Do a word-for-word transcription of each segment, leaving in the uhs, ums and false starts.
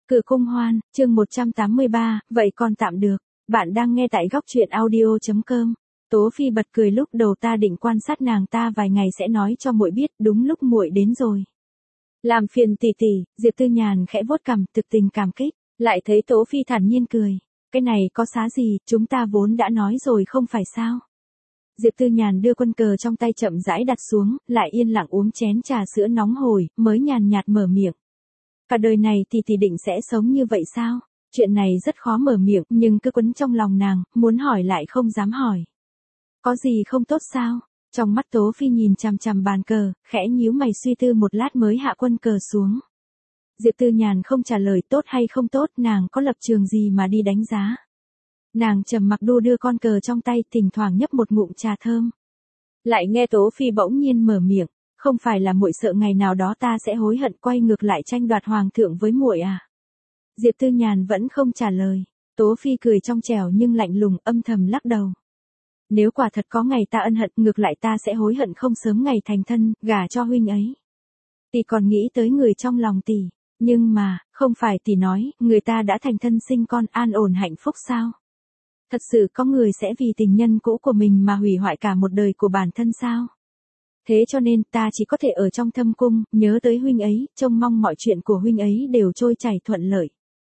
Cử cung hoan, chương một trăm tám mươi ba, vậy còn tạm được. Bạn đang nghe tại góc truyện audio chấm com. Tố Phi bật cười, lúc đầu ta định quan sát nàng ta vài ngày sẽ nói cho muội biết, đúng lúc muội đến rồi. Làm phiền tỷ tỷ. Diệp Tư Nhàn khẽ vuốt cằm, thực tình cảm kích, lại thấy Tố Phi thản nhiên cười. Cái này có xá gì, chúng ta vốn đã nói rồi không phải sao? Diệp Tư Nhàn đưa quân cờ trong tay chậm rãi đặt xuống, lại yên lặng uống chén trà sữa nóng hổi, mới nhàn nhạt mở miệng. Cả đời này tỷ tỷ định sẽ sống như vậy sao? Chuyện này rất khó mở miệng, nhưng cứ quấn trong lòng nàng, muốn hỏi lại không dám hỏi. Có gì không tốt sao? Trong mắt Tố Phi nhìn chằm chằm bàn cờ, khẽ nhíu mày suy tư một lát mới hạ quân cờ xuống. Diệp Tư Nhàn không trả lời tốt hay không tốt, nàng có lập trường gì mà đi đánh giá. Nàng trầm mặc đu đưa con cờ trong tay, thỉnh thoảng nhấp một ngụm trà thơm. Lại nghe Tố Phi bỗng nhiên mở miệng, không phải là muội sợ ngày nào đó ta sẽ hối hận quay ngược lại tranh đoạt hoàng thượng với muội à? Diệp Tư Nhàn vẫn không trả lời. Tố Phi cười trong trẻo nhưng lạnh lùng, âm thầm lắc đầu. Nếu quả thật có ngày ta ân hận, ngược lại ta sẽ hối hận không sớm ngày thành thân, gả cho huynh ấy. Tỷ còn nghĩ tới người trong lòng tỷ, nhưng mà, không phải tỷ nói, người ta đã thành thân sinh con an ổn hạnh phúc sao? Thật sự có người sẽ vì tình nhân cũ của mình mà hủy hoại cả một đời của bản thân sao? Thế cho nên ta chỉ có thể ở trong thâm cung, nhớ tới huynh ấy, trông mong mọi chuyện của huynh ấy đều trôi chảy thuận lợi.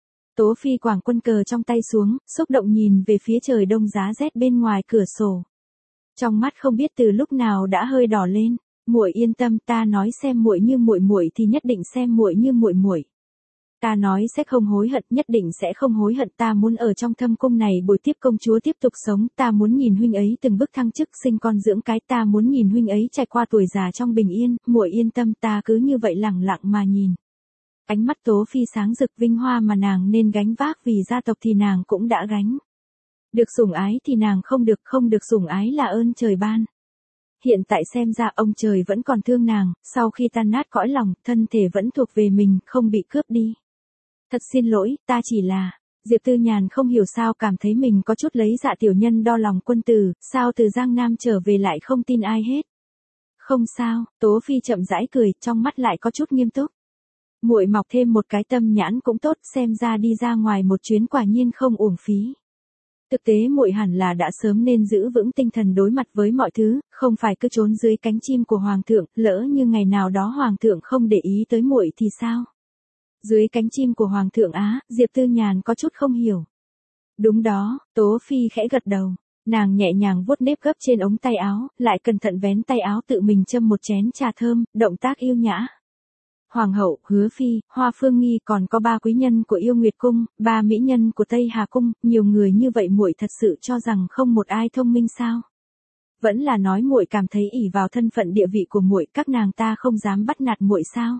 Tố Phi quàng quân cờ trong tay xuống, xúc động nhìn về phía trời đông giá rét bên ngoài cửa sổ. Trong mắt không biết từ lúc nào đã hơi đỏ lên. Muội yên tâm, ta nói xem muội như muội muội thì nhất định xem muội như muội muội. Ta nói sẽ không hối hận, nhất định sẽ không hối hận. Ta muốn ở trong thâm cung này bồi tiếp công chúa tiếp tục sống. Ta muốn nhìn huynh ấy từng bước thăng chức, sinh con dưỡng cái. Ta muốn nhìn huynh ấy trải qua tuổi già trong bình yên. Muội yên tâm, ta cứ như vậy lẳng lặng mà nhìn. Ánh mắt Tố Phi sáng rực, vinh hoa mà nàng nên gánh vác vì gia tộc thì nàng cũng đã gánh. Được sủng ái thì nàng không được, không được sủng ái là ơn trời ban. Hiện tại xem ra ông trời vẫn còn thương nàng, sau khi tan nát cõi lòng, thân thể vẫn thuộc về mình, không bị cướp đi. Thật xin lỗi, ta chỉ là... Diệp Tư Nhàn không hiểu sao cảm thấy mình có chút lấy dạ tiểu nhân đo lòng quân tử, sao từ Giang Nam trở về lại không tin ai hết. Không sao, Tố Phi chậm rãi cười, trong mắt lại có chút nghiêm túc. Muội mọc thêm một cái tâm nhãn cũng tốt, xem ra đi ra ngoài một chuyến quả nhiên không uổng phí. Thực tế muội hẳn là đã sớm nên giữ vững tinh thần đối mặt với mọi thứ, không phải cứ trốn dưới cánh chim của hoàng thượng, lỡ như ngày nào đó hoàng thượng không để ý tới muội thì sao? Dưới cánh chim của hoàng thượng á? Diệp Tư Nhàn có chút không hiểu. Đúng đó, Tố Phi khẽ gật đầu, nàng nhẹ nhàng vuốt nếp gấp trên ống tay áo, lại cẩn thận vén tay áo tự mình châm một chén trà thơm, động tác yêu nhã. Hoàng hậu, Hứa Phi, Hoa Phương Nghi, còn có ba quý nhân của Yêu Nguyệt cung, ba mỹ nhân của Tây Hà cung, nhiều người như vậy muội thật sự cho rằng không một ai thông minh sao? Vẫn là nói muội cảm thấy ỷ vào thân phận địa vị của muội, các nàng ta không dám bắt nạt muội sao?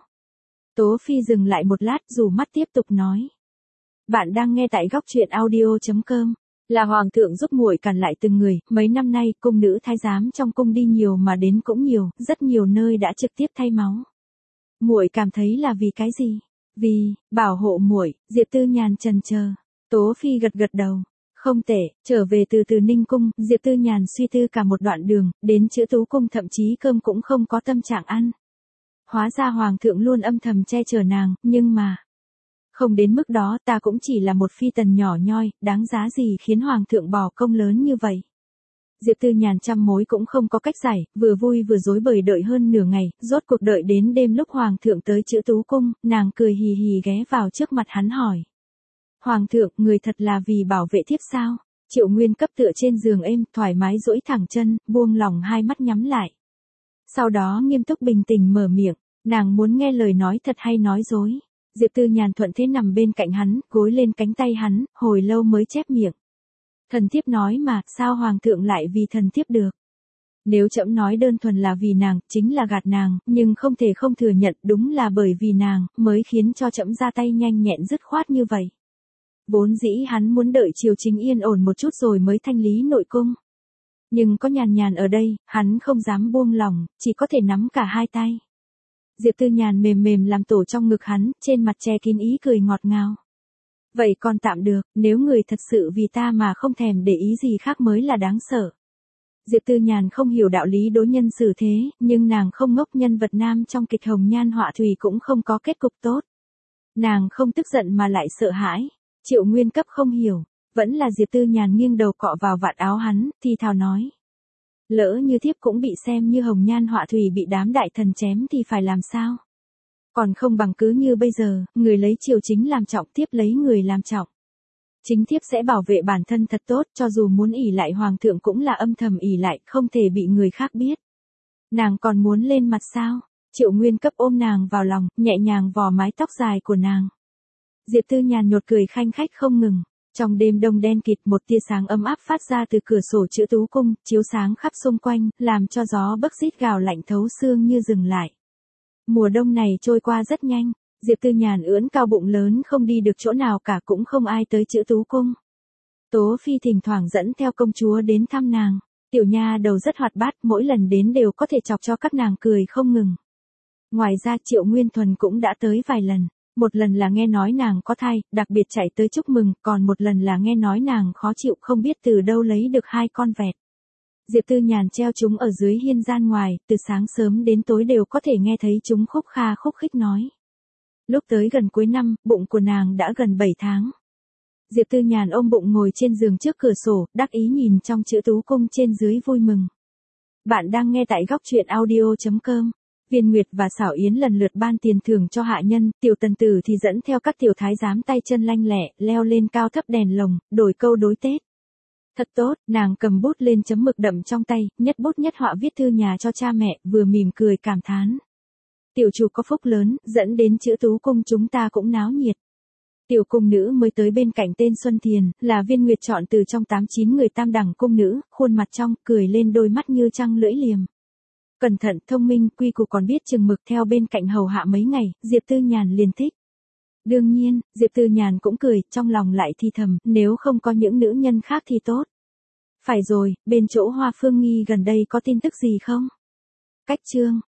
Tố Phi dừng lại một lát, rủ mắt tiếp tục nói. Bạn đang nghe tại góc truyện audio chấm com. Là hoàng thượng giúp muội cản lại từng người, mấy năm nay cung nữ thái giám trong cung đi nhiều mà đến cũng nhiều, rất nhiều nơi đã trực tiếp thay máu. Muội cảm thấy là vì cái gì? Vì bảo hộ muội. Diệp Tư Nhàn chần chờ. Tố Phi gật gật đầu. Không tệ. Trở về từ từ Ninh cung, Diệp Tư Nhàn suy tư cả một đoạn đường, đến Chữ Tú cung thậm chí cơm cũng không có tâm trạng ăn. Hóa ra hoàng thượng luôn âm thầm che chở nàng, nhưng mà không đến mức đó, ta cũng chỉ là một phi tần nhỏ nhoi, đáng giá gì khiến hoàng thượng bỏ công lớn như vậy. Diệp Tư Nhàn trăm mối cũng không có cách giải, vừa vui vừa rối bời đợi hơn nửa ngày, rốt cuộc đợi đến đêm lúc hoàng thượng tới Chữ Tú cung, nàng cười hì hì ghé vào trước mặt hắn hỏi. Hoàng thượng, người thật là vì bảo vệ thiếp sao? Triệu Nguyên cấp tựa trên giường êm, thoải mái duỗi thẳng chân, buông lỏng hai mắt nhắm lại. Sau đó nghiêm túc bình tĩnh mở miệng, nàng muốn nghe lời nói thật hay nói dối. Diệp Tư Nhàn thuận thế nằm bên cạnh hắn, gối lên cánh tay hắn, hồi lâu mới chép miệng. Thần thiếp nói mà, sao hoàng thượng lại vì thần thiếp được? Nếu trẫm nói đơn thuần là vì nàng, chính là gạt nàng, nhưng không thể không thừa nhận, đúng là bởi vì nàng, mới khiến cho trẫm ra tay nhanh nhẹn dứt khoát như vậy. Vốn dĩ hắn muốn đợi triều chính yên ổn một chút rồi mới thanh lý nội cung. Nhưng có Nhàn Nhàn ở đây, hắn không dám buông lỏng, chỉ có thể nắm cả hai tay. Diệp Tư Nhàn mềm mềm làm tổ trong ngực hắn, trên mặt che kín ý cười ngọt ngào. Vậy còn tạm được, nếu người thật sự vì ta mà không thèm để ý gì khác mới là đáng sợ. Diệp Tư Nhàn không hiểu đạo lý đối nhân xử thế, nhưng nàng không ngốc, nhân vật nam trong kịch hồng nhan họa thủy cũng không có kết cục tốt. Nàng không tức giận mà lại sợ hãi. Triệu Nguyên cấp không hiểu, vẫn là Diệp Tư Nhàn nghiêng đầu cọ vào vạt áo hắn, thì thào nói. Lỡ như thiếp cũng bị xem như hồng nhan họa thủy bị đám đại thần chém thì phải làm sao? Còn không bằng cứ như bây giờ, người lấy triều chính làm trọng, thiếp lấy người làm trọng. Chính thiếp sẽ bảo vệ bản thân thật tốt, cho dù muốn ỷ lại hoàng thượng cũng là âm thầm ỷ lại, không thể bị người khác biết. Nàng còn muốn lên mặt sao? Triệu Nguyên cấp ôm nàng vào lòng, nhẹ nhàng vò mái tóc dài của nàng. Diệp Tư Nhàn nhột cười khanh khách không ngừng. Trong đêm đông đen kịt, một tia sáng ấm áp phát ra từ cửa sổ chữ tú cung, chiếu sáng khắp xung quanh, làm cho gió bấc rít gào lạnh thấu xương như dừng lại. Mùa đông này trôi qua rất nhanh, Diệp Tư Nhàn ưỡn cao bụng lớn không đi được chỗ nào cả, cũng không ai tới chữ tú cung. Tố Phi thỉnh thoảng dẫn theo công chúa đến thăm nàng. Tiểu nha đầu rất hoạt bát, mỗi lần đến đều có thể chọc cho các nàng cười không ngừng. Ngoài ra Triệu Nguyên Thuần cũng đã tới vài lần. Một lần là nghe nói nàng có thai, đặc biệt chạy tới chúc mừng, còn một lần là nghe nói nàng khó chịu không biết từ đâu lấy được hai con vẹt. Diệp Tư Nhàn treo chúng ở dưới hiên gian ngoài, từ sáng sớm đến tối đều có thể nghe thấy chúng khúc kha khúc khích nói. Lúc tới gần cuối năm, bụng của nàng đã gần bảy tháng. Diệp Tư Nhàn ôm bụng ngồi trên giường trước cửa sổ, đắc ý nhìn trong chữ tú cung trên dưới vui mừng. Bạn đang nghe tại góc truyện audio chấm com. Viên Nguyệt và Xảo Yến lần lượt ban tiền thưởng cho hạ nhân, Tiểu Tần Tử thì dẫn theo các tiểu thái giám tay chân lanh lẹ, leo lên cao thấp đèn lồng, đổi câu đối Tết. Thật tốt, nàng cầm bút lên chấm mực đậm trong tay, nhất bút nhất họa viết thư nhà cho cha mẹ, vừa mỉm cười cảm thán. Tiểu chủ có phúc lớn, dẫn đến chữ tú cung chúng ta cũng náo nhiệt. Tiểu cung nữ mới tới bên cạnh tên Xuân Thiền, là Viên Nguyệt chọn từ trong tám chín người tam đẳng cung nữ, khuôn mặt trong, cười lên đôi mắt như trăng lưỡi liềm. Cẩn thận, thông minh, quy củ còn biết chừng mực, theo bên cạnh hầu hạ mấy ngày, Diệp Tư Nhàn liền thích. Đương nhiên, Diệp Tư Nhàn cũng cười, trong lòng lại thi thầm, nếu không có những nữ nhân khác thì tốt. Phải rồi, bên chỗ Hoa Phương Nghi gần đây có tin tức gì không? Cách chương